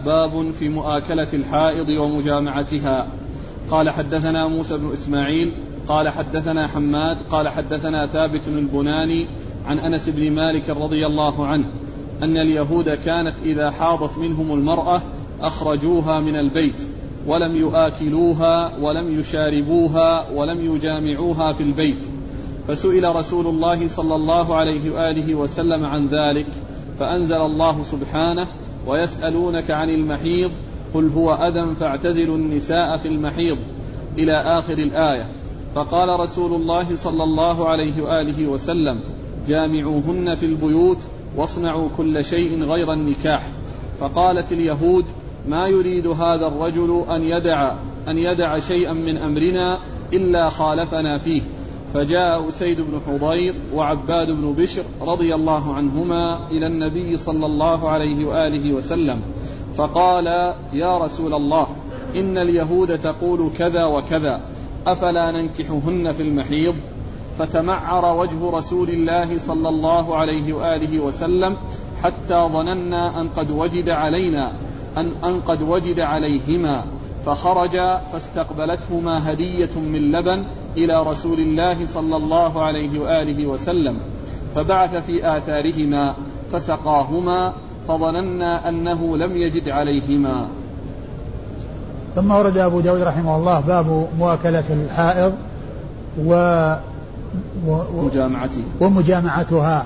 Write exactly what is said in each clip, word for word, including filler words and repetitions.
باب في مؤاكلة الحائض ومجامعتها. قال حدثنا موسى بن إسماعيل قال حدثنا حماد قال حدثنا ثابت البناني عن أنس بن مالك رضي الله عنه أن اليهود كانت إذا حاضت منهم المرأة أخرجوها من البيت ولم يؤاكلوها ولم يشاربوها ولم يجامعوها في البيت، فسئل رسول الله صلى الله عليه وآله وسلم عن ذلك فأنزل الله سبحانه: ويسألونك عن المحيض قل هو أذى فاعتزلوا النساء في المحيض إلى آخر الآية. فقال رسول الله صلى الله عليه وآله وسلم: جامعوهن في البيوت واصنعوا كل شيء غير النكاح. فقالت اليهود: ما يريد هذا الرجل أن يدع, أن يدع شيئا من أمرنا إلا خالفنا فيه. فجاء أسيد بن حضير وعباد بن بشر رضي الله عنهما إلى النبي صلى الله عليه وآله وسلم فقال: يا رسول الله، إن اليهود تقول كذا وكذا، أفلا ننكحهن في المحيض؟ فتمعر وجه رسول الله صلى الله عليه وآله وسلم حتى ظننا أن قد وجد علينا أن, أن قد وجد عليهما، فخرج فاستقبلتهما هدية من لبن إلى رسول الله صلى الله عليه وآله وسلم، فبعث في آثارهما فسقاهما، فظننا أنه لم يجد عليهما. ثم ورد أبو داود رحمه الله باب مؤاكلة الحائض و... و... ومجامعتها. ومجامعتها.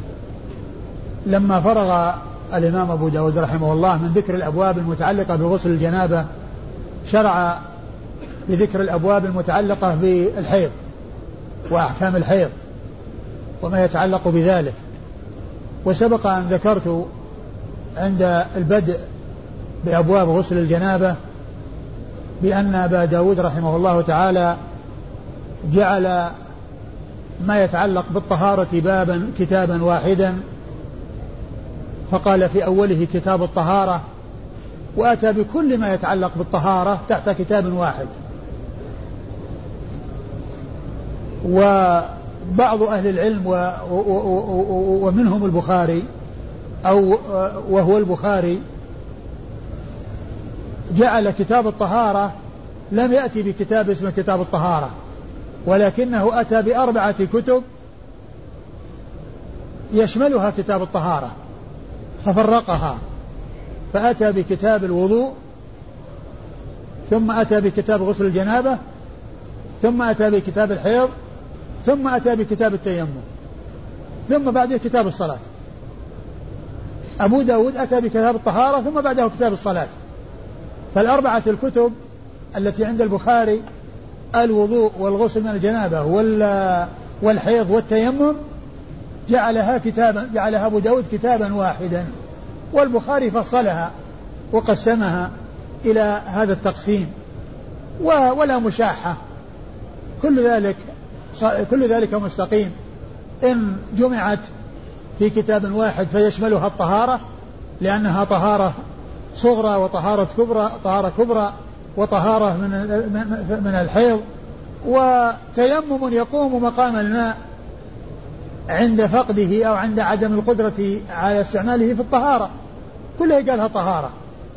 لما فرغ الإمام أبو داود رحمه الله من ذكر الأبواب المتعلقة بغسل الجنابة شرع بذكر الأبواب المتعلقة بالحيض وأحكام الحيض وما يتعلق بذلك. وسبق أن ذكرت عند البدء بأبواب غسل الجنابة بأن أبا داود رحمه الله تعالى جعل ما يتعلق بالطهارة بابا كتابا واحدا، فقال في أوله كتاب الطهارة، وأتى بكل ما يتعلق بالطهارة تحت كتاب واحد. وبعض أهل العلم و ومنهم البخاري أو وهو البخاري جعل كتاب الطهارة لم يأتي بكتاب اسمه كتاب الطهارة، ولكنه أتى بأربعة كتب يشملها كتاب الطهارة ففرقها، فأتى بكتاب الوضوء، ثم أتى بكتاب غسل الجنابة، ثم أتى بكتاب الحيض، ثم أتى بكتاب التيمم، ثم بعده كتاب الصلاة. أبو داود أتى بكتاب الطهارة ثم بعده كتاب الصلاة. فالأربعة الكتب التي عند البخاري الوضوء والغسل من الجنابة والحيض والتيمم جعلها كتابا جعلها أبو داود كتابا واحدا، والبخاري فصلها وقسمها إلى هذا التقسيم ولا مشاحة. كل ذلك كل ذلك مستقيم إن جمعت في كتاب واحد فيشملها الطهارة، لأنها طهارة صغرى وطهارة كبرى طهارة كبرى وطهارة من من الحيض، وتيمم يقوم مقام الماء عند فقده أو عند عدم القدرة على استعماله في الطهارة، كلها قالها طهارة.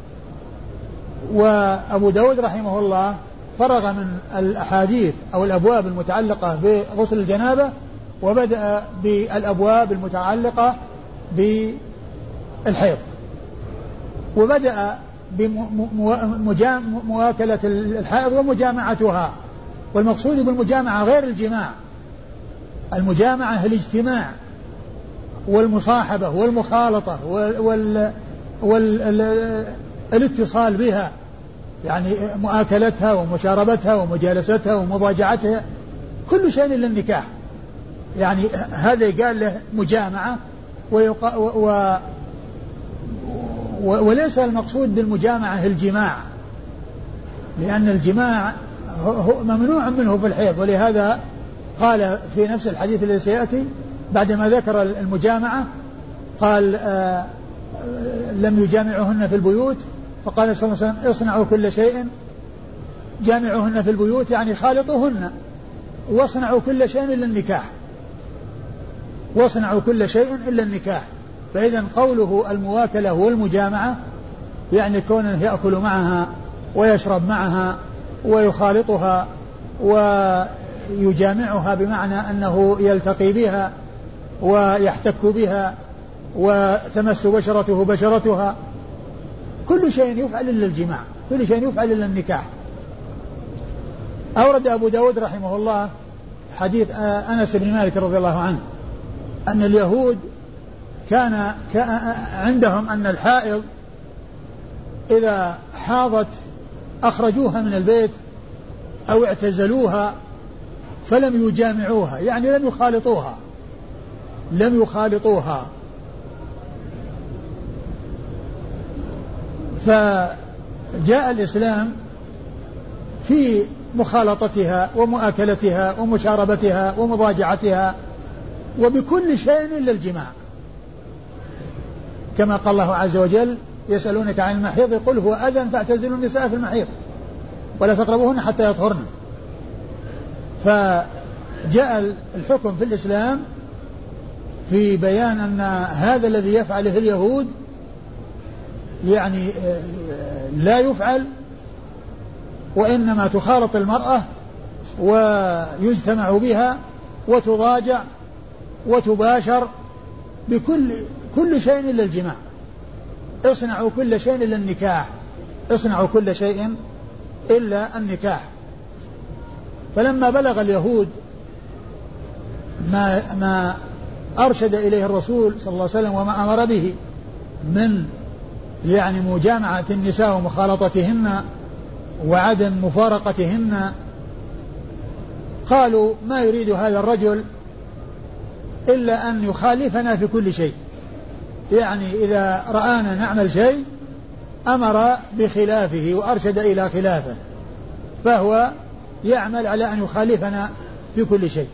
وأبو داود رحمه الله فرغ من الأحاديث أو الأبواب المتعلقة بغسل الجنابة وبدأ بالأبواب المتعلقة بالحيض، وبدأ بمواكلة الحائض ومجامعتها. والمقصود بالمجامعة غير الجماع، المجامعة الاجتماع والمصاحبة والمخالطة والاتصال بها، يعني مؤاكلتها ومشاربتها ومجالستها ومضاجعتها، كل شيء إلا النكاح. يعني هذا يقال له مجامعة ويقا و و وليس المقصود بالمجامعة الجماع، لأن الجماع ممنوع منه في الحيض. ولهذا قال في نفس الحديث الذي سيأتي بعدما ذكر المجامعة قال آه لم يجامعهن في البيوت، فقال صلى الله عليه وسلم اصنعوا كل شيء جامعوهن في البيوت، يعني خالطوهن، واصنعوا كل شيء إلا النكاح، واصنعوا كل شيء إلا النكاح. فإذا قوله المواكلة والمجامعة يعني كونه يأكل معها ويشرب معها ويخالطها ويجامعها بمعنى أنه يلتقي بها ويحتك بها وتمس بشرته بشرتها، كل شيء يفعل إلا الجماع، كل شيء يفعل إلا النكاح. أورد أبو داود رحمه الله حديث أنس بن مالك رضي الله عنه أن اليهود كان عندهم أن الحائض إذا حاضت أخرجوها من البيت أو اعتزلوها فلم يجامعوها، يعني لم يخالطوها لم يخالطوها فجاء الإسلام في مخالطتها ومؤاكلتها ومشاربتها ومضاجعتها وبكل شيء إلا الجماع، كما قال الله عز وجل: يسألونك عن المحيض قل هو أذى فاعتزلوا النساء في المحيض ولا تقربوهن حتى يطهرن. فجاء الحكم في الإسلام في بيان أن هذا الذي يفعله اليهود يعني لا يفعل، وإنما تخالط المرأة ويجتمع بها وتضاجع وتباشر بكل كل شيء إلا الجماع. اصنعوا كل شيء إلا النكاح، اصنعوا كل شيء إلا النكاح. فلما بلغ اليهود ما, ما أرشد إليه الرسول صلى الله عليه وسلم وما أمر به من يعني مجامعة النساء ومخالطتهن وعدم مفارقتهن، قالوا: ما يريد هذا الرجل إلا أن يخالفنا في كل شيء، يعني إذا رآنا نعمل شيء أمر بخلافه وأرشد إلى خلافه، فهو يعمل على أن يخالفنا في كل شيء.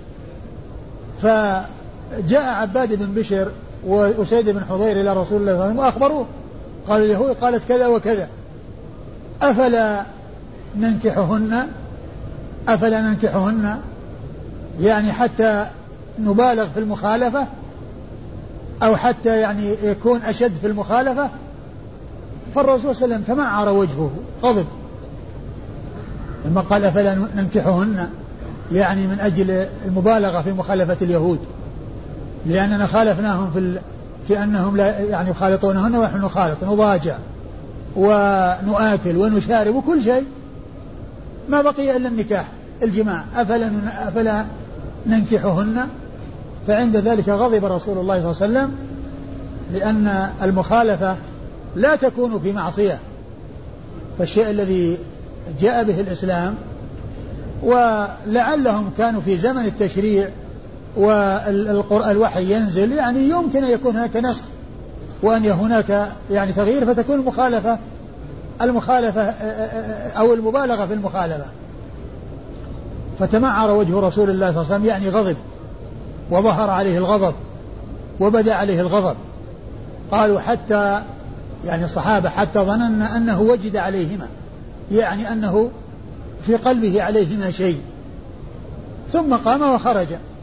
فجاء عباد بن بشر وأسيد بن حضير إلى رسول الله صلى الله عليه وسلم وأخبروه، قال اليهود قالت كذا وكذا، أفلا ننكحهن أفلا ننكحهن يعني حتى نبالغ في المخالفة أو حتى يعني يكون أشد في المخالفة. فالرسول صلى الله عليه وسلم تمعر وجهه غضب لما قال أفلا ننكحهن، يعني من أجل المبالغة في مخالفة اليهود، لأننا خالفناهم في ال... في أنهم لا يعني يخالطونهن ونحن نخالط، نضاجع ونؤكل ونشارب وكل شيء، ما بقي إلا النكاح الجماع، أفلا أفلا ننكحهن. فعند ذلك غضب رسول الله صلى الله عليه وسلم، لأن المخالفة لا تكون في معصية، فالشيء الذي جاء به الإسلام، ولعلهم كانوا في زمن التشريع والوحي ينزل، يعني يمكن أن يكون هناك نسخ وأن هناك يعني تغيير فتكون المخالفة المخالفة أو المبالغة في المخالفة. فتمعر وجه رسول الله صلى الله عليه وسلم، يعني غضب وظهر عليه الغضب وبدأ عليه الغضب. قالوا حتى يعني الصحابة حتى ظننا أنه وجد عليهما، يعني أنه في قلبه عليهما شيء، ثم قام وخرج.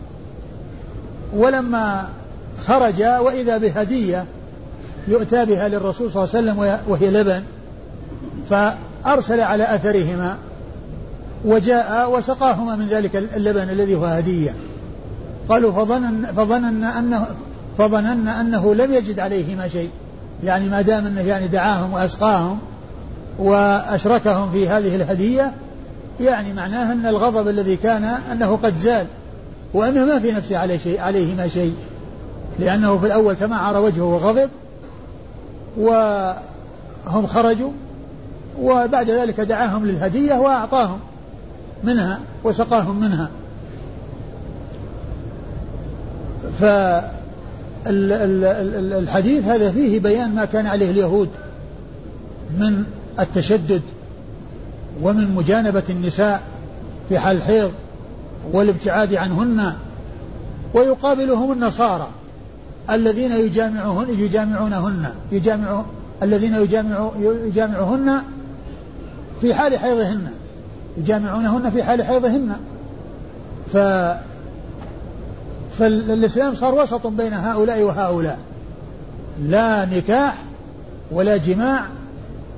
ولما خرج وإذا بهدية يؤتى بها للرسول صلى الله عليه وسلم وهي لبن، فأرسل على أثرهما وجاء وسقاهما من ذلك اللبن الذي هو هدية. قالوا فظنن فظنن أنه فظنن أنه لم يجد عليهما شيء، يعني ما دام أنه يعني دعاهم وأسقاهم وأشركهم في هذه الهدية، يعني معناه أن الغضب الذي كان أنه قد زال، وأنه ما في نفسه عليه شيء عليهما شيء، لأنه في الأول تمعر وجهه وغضب وهم خرجوا، وبعد ذلك دعاهم للهدية وأعطاهم منها وسقاهم منها. فالحديث هذا فيه بيان ما كان عليه اليهود من التشدد ومن مجانبة النساء في حال الحيض والابتعاد عنهن، ويقابلهم النصارى الذين يجامعهن يجامعونهن يجامع الذين يجامع يجامعهن في حال حيضهن يجامعونهن في حال حيضهن. ف فالإسلام صار وسط بين هؤلاء وهؤلاء، لا نكاح ولا جماع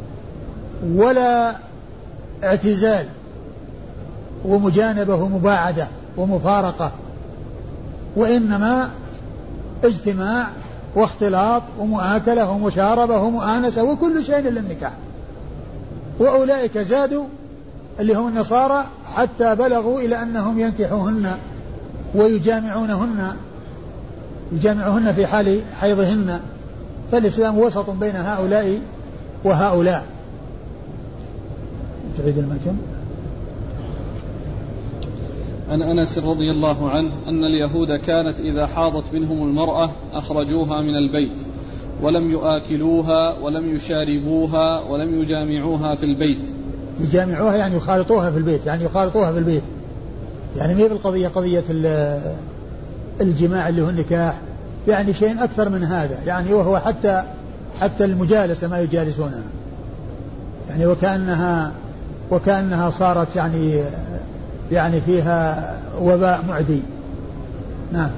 ولا اعتزال ومجانبة ومباعدة ومفارقة، وإنما اجتماع واختلاط ومؤاكلة ومشاربة ومؤانسة وكل شيء إلا النكاح. وأولئك زادوا اللي هم النصارى حتى بلغوا إلى أنهم ينكحوهن ويجامعونهن يجامعوهن في حال حيضهن. فالإسلام وسط بين هؤلاء وهؤلاء. تعيد المتن. عن أنس رضي الله عنه أن اليهود كانت إذا حاضت منهم المرأة أخرجوها من البيت ولم يؤكلوها ولم يشاربوها ولم يجامعوها في البيت. يجامعوها يعني يخالطوها في البيت، يعني يخالطوها في البيت، يعني ما هي بالقضية قضية الجماع اللي هو النكاح، يعني شيء أكثر من هذا، يعني وهو حتى حتى المجالسة ما يجالسونها، يعني وكأنها وكأنها صارت يعني يعني فيها وباء معدي. نعم.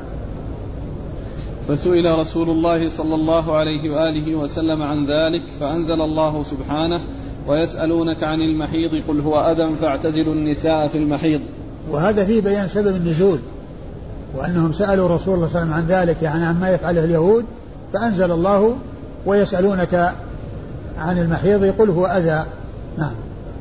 فسئل رسول الله صلى الله عليه وآله وسلم عن ذلك فأنزل الله سبحانه ويسألونك عن المحيض قل هو أذى فاعتزلوا النساء في المحيض. وهذا فيه بيان سبب النزول، وأنهم سألوا رسول الله صلى الله عليه وسلم عن ذلك، يعني عما يفعله اليهود، فأنزل الله ويسألونك عن المحيض قل هو أذى. نعم.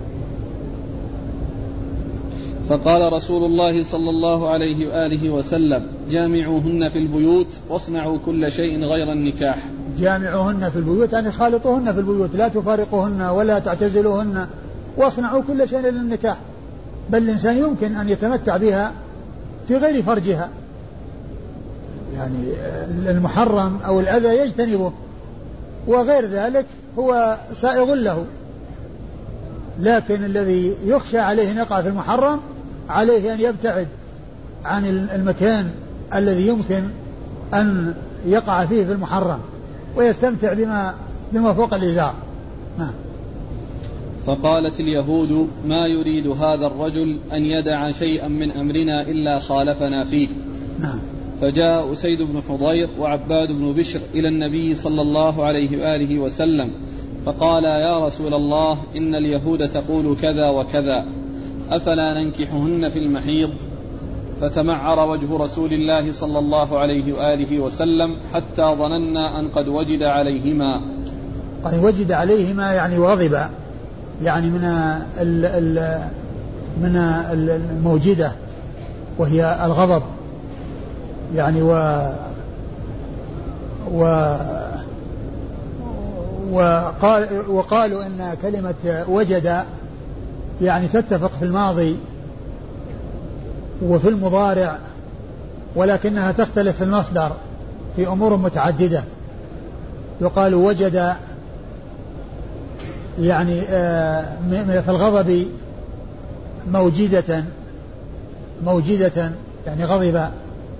فقال رسول الله صلى الله عليه وآله وسلم جامعوهن في البيوت واصنعوا كل شيء غير النكاح. جامعوهن في البيوت يعني خالطوهن في البيوت، لا تفارقوهن ولا تعتزلوهن، واصنعوا كل شيء للنكاح. بل الإنسان يمكن أن يتمتع بها في غير فرجها، يعني المحرم أو الأذى يجتنبه، وغير ذلك هو سائغ له. لكن الذي يخشى عليه أن يقع في المحرم عليه أن يبتعد عن المكان الذي يمكن أن يقع فيه في المحرم ويستمتع بما بما فوق الإزار. نعم. فقالت اليهود ما يريد هذا الرجل أن يدع شيئا من أمرنا إلا خالفنا فيه. نعم. فجاء أسيد بن حضير وعباد بن بشر إلى النبي صلى الله عليه وآله وسلم فقال يا رسول الله إن اليهود تقول كذا وكذا أفلا ننكحهن في المحيض؟ فتمعر وجه رسول الله صلى الله عليه وآله وسلم حتى ظننا أن قد وجد عليهما. قد وجد عليهما يعني وغضب، يعني من ال ال من الموجدة وهي الغضب، يعني و و وقال وقالوا إن كلمة وجد يعني تتفق في الماضي وفي المضارع، ولكنها تختلف في المصدر في أمور متعددة. يقال وجد يعني في الغضب موجدة موجدة يعني غضب،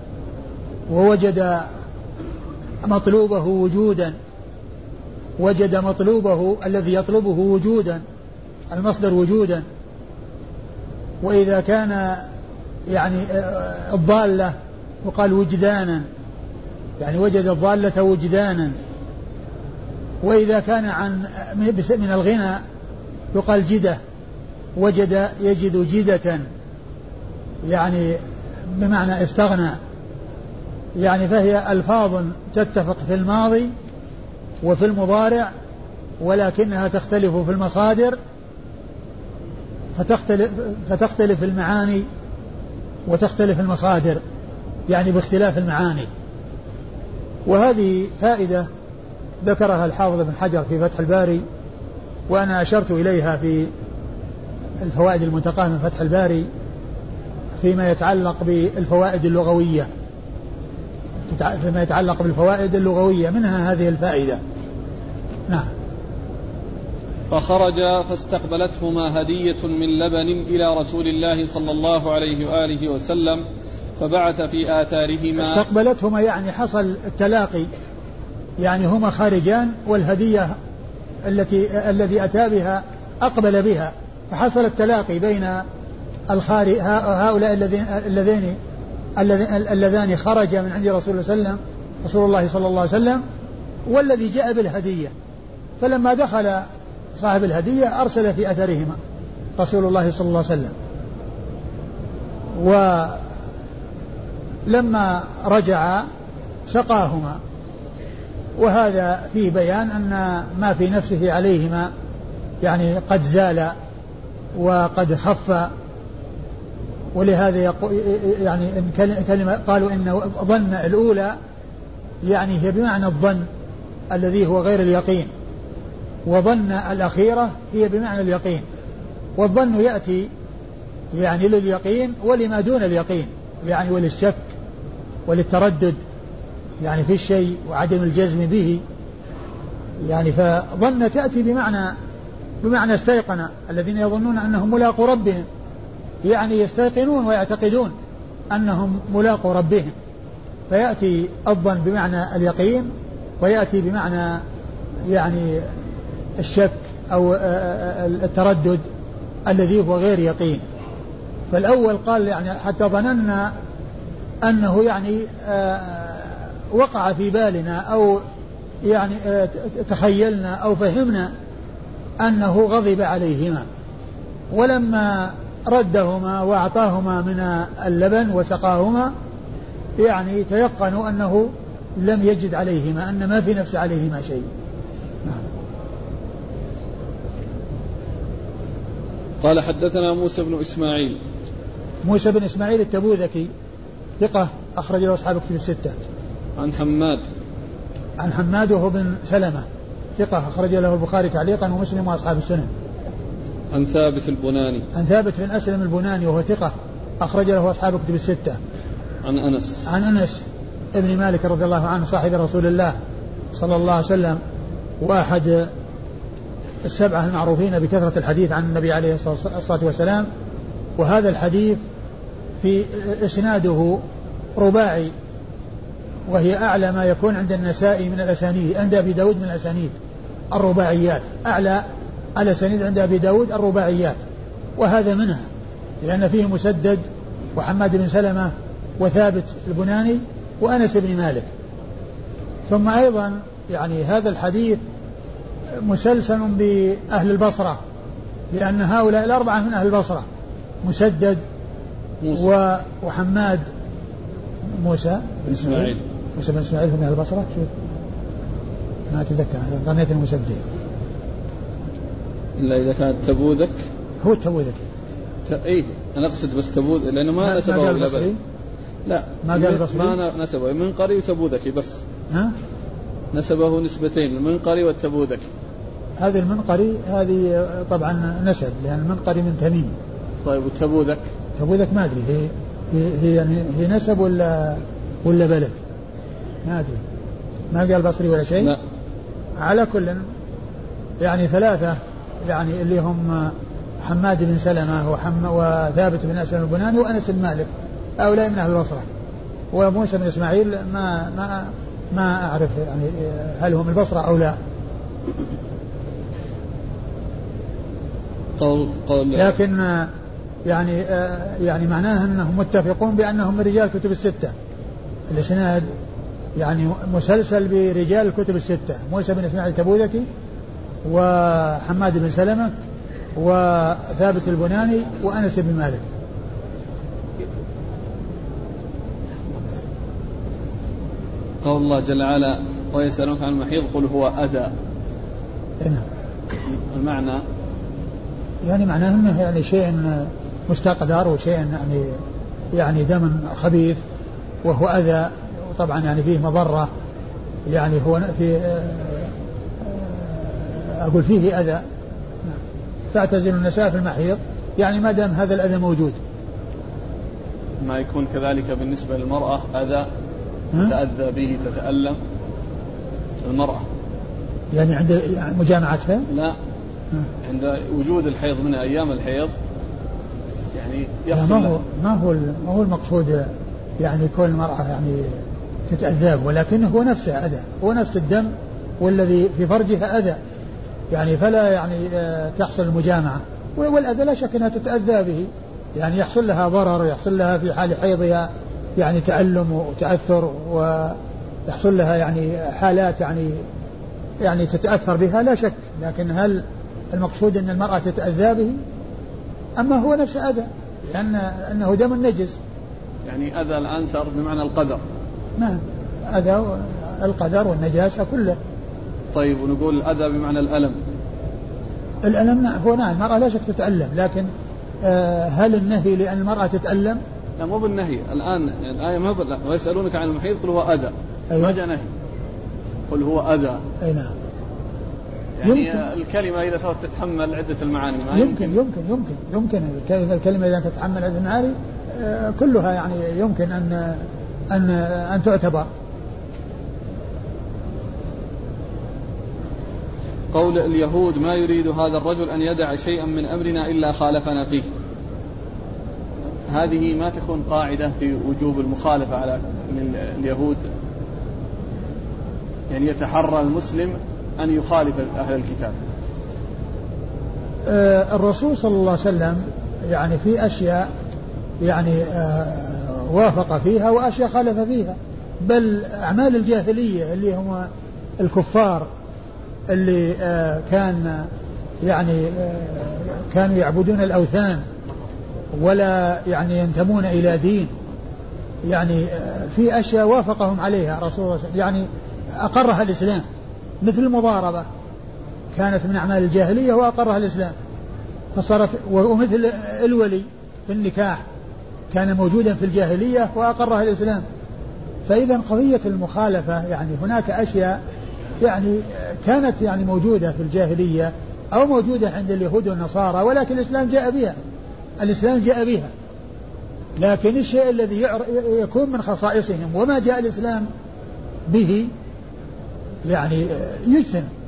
ووجد مطلوبه وجودا، وجد مطلوبه الذي يطلبه وجودا، المصدر وجودا. وإذا كان يعني الضالة يقال وجدانا، يعني وجد الضالة وجدانا. وإذا كان عن من الغنى يقال جدة، وجد يجد جدة، يعني بمعنى استغنى. يعني فهي ألفاظ تتفق في الماضي وفي المضارع، ولكنها تختلف في المصادر، فتختلف, فتختلف المعاني وتختلف المصادر، يعني باختلاف المعاني. وهذه فائدة ذكرها الحافظ ابن حجر في فتح الباري، وأنا أشرت إليها في الفوائد المنتقاة من فتح الباري فيما يتعلق بالفوائد اللغوية، فيما يتعلق بالفوائد اللغوية منها هذه الفائدة. نعم. فخرج فاستقبلتهما هدية من لبن إلى رسول الله صلى الله عليه وآله وسلم فبعث في آثارهما. استقبلتهما يعني حصل التلاقي، يعني هما خارجان والهدية التي الذي أتى بها أقبل بها، فحصل التلاقي بين الخارج هؤلاء الذين الذين اللذان خرج من عند رسول الله صلى الله عليه وسلم رسول الله صلى الله عليه وسلم والذي جاء بالهدية. فلما دخل صاحب الهدية أرسل في أثرهما رسول الله صلى الله عليه وسلم. ولما رجع سقاهما، وهذا فيه بيان أن ما في نفسه عليهما يعني قد زال وقد خف. ولهذا يقول يعني إن كلمة قالوا إن ظن الأولى يعني هي بمعنى الظن الذي هو غير اليقين، وظن الأخيرة هي بمعنى اليقين. والظن يأتي يعني لليقين ولما دون اليقين، يعني وللشك وللتردد يعني في الشيء وعدم الجزم به. يعني فظن تأتي بمعنى بمعنى استيقن، الذين يظنون أنهم ملاقوا ربهم، يعني يستيقنون ويعتقدون أنهم ملاقوا ربهم، فيأتي الظن بمعنى اليقين، ويأتي بمعنى يعني الشك أو التردد الذي هو غير يقين. فالأول قال يعني حتى ظننا أنه يعني وقع في بالنا أو يعني تخيلنا أو فهمنا أنه غضب عليهما، ولما ردهما وأعطاهما من اللبن وسقاهما يعني تيقنوا أنه لم يجد عليهما، أن ما في نفس عليهما شيء. قال حدثنا موسى بن إسماعيل. موسى بن إسماعيل التبوذكي ثقة أخرج له أصحاب كتب الستة. عن حماد. عن حماد وهو بن سلمة ثقة أخرج له البخاري تعليقا ومسلم وأصحاب السنن. عن ثابت البناني. عن ثابت بن أسلم البناني وهو ثقة أخرج له أصحاب كتب الستة. عن أنس. عن أنس ابن مالك رضي الله عنه صاحب رسول الله صلى الله عليه وسلم، وأحد السبعة المعروفين بكثرة الحديث عن النبي عليه الصلاة والسلام. وهذا الحديث في إسناده رباعي، وهي أعلى ما يكون عند النسائي من الأسانيد، عند أبي داود من الأسانيد الرباعيات، أعلى الأسانيد عند أبي داود الرباعيات، وهذا منها، لأن فيه مسدد وحماد بن سلمة وثابت البناني وأنس بن مالك. ثم أيضا يعني هذا الحديث مسلسل بأهل البصرة، لأن هؤلاء الأربعة من أهل البصرة، مسدد موسى. وحماد موسى بن إسماعيل موسى بن إسماعيل من أهل البصرة، شوف ما أتذكر، ظنيت المسدد إلا إذا كانت تبوذك. هو التبوذك ت... إيه أنا أقصد بس تبوذ، لأنه ما, ما نسبه إلى بلد. لا ما قال بصري، ما نسبه منقري وتبوذكي بس. ها نسبه نسبتين، المنقري والتبوذكي. هذه المنقري هذه طبعا نسب، لأن المنقري من تميم. طيب والتبوذك؟ تبوذك ما أدري هي هي هي, يعني هي نسب ولا ولا بلد، ما أدري، ما قال بصري ولا شيء. لا. على كل يعني ثلاثة يعني اللي هم حماد بن سلمة وحم وثابت بن أسلم البناني وأنس بن مالك، هؤلاء من أهل البصرة. وموسى بن إسماعيل ما ما ما أعرف يعني هل هم البصرة أو لا. قول قول لكن يعني يعني معناه أنهم متفقون بأنهم من رجال كتب الستة. الإسناد يعني مسلسل برجال الكتب الستة، موسى بن إسماعيل التبوذكي وحماد بن سلمة وثابت البناني وأنس بن مالك. قول الله جل وعلا ويسألونك عن المحيض قل هو أذى. هنا المعنى يعني معناه أنه يعني شيء مستقدر وشيء يعني يعني دم خبيث وهو أذى، وطبعا يعني فيه مضرة، يعني هو في أقول فيه أذى. تعتزل النساء في المحيض يعني ما دام هذا الأذى موجود. ما يكون كذلك بالنسبة للمرأة أذى تتأذى به تتألم المرأة يعني عند مجامعتها؟ لا، عند وجود الحيض من أيام الحيض يعني يحصل ما هو ما هو ما هو المقصود يعني كل المرأة يعني تتأذى، ولكن هو نفسه أذى، هو نفس الدم والذي في فرجها أذى، يعني فلا يعني تحصل المجامعة. والأذى لا شك أنها تتأذى به، يعني يحصل لها ضرر ويحصل لها في حال حيضها يعني تألم وتأثر، ويحصل لها يعني حالات يعني يعني تتأثر بها لا شك. لكن هل المقصود أن المرأة تتأذى به، أما هو نفس أذى لأن أنه دم نجس. يعني أذى الآن صار بمعنى القدر. نعم أذى القدر والنجاسة كله. طيب ونقول الأذى بمعنى الألم. الألم هو نعم المرأة لا شك تتألم، لكن آه هل النهي لأن المرأة تتألم؟ لا مو بالنهي الآن يعني الآية ما بل... ويسألونك عن المحيض قل هو أذى. أيوة. ما جاء نهي قل هو أذى. أي نعم. يعني يمكن. الكلمة إذا صارت تتحمل عدة المعاني ما يمكن يمكن يمكن يمكن, يمكن الكلمة إذا تتحمل عدة المعاني آه كلها يعني يمكن أن أن أن تعتبر. قول اليهود ما يريد هذا الرجل أن يدع شيئا من أمرنا إلا خالفنا فيه، هذه ما تكون قاعدة في وجوب المخالفة على من اليهود؟ يعني يتحرى المسلم أن يخالف أهل الكتاب. آه الرسول صلى الله عليه وسلم يعني في أشياء يعني آه وافق فيها وأشياء خالف فيها، بل أعمال الجاهلية اللي هم الكفار اللي آه كان يعني آه كانوا يعبدون الأوثان ولا يعني ينتمون إلى دين، يعني آه في أشياء وافقهم عليها رسول الله صلى الله عليه وسلم يعني أقرها الإسلام، مثل المضاربة كانت من أعمال الجاهلية وأقرها الإسلام فصارت، ومثل الولي في النكاح كان موجودا في الجاهلية وأقرها الإسلام. فإذا قضية المخالفة يعني هناك أشياء يعني كانت يعني موجودة في الجاهلية أو موجودة عند اليهود والنصارى ولكن الإسلام جاء بها الإسلام جاء بها لكن الشيء الذي يكون من خصائصهم وما جاء الإسلام به يعني يجتنب.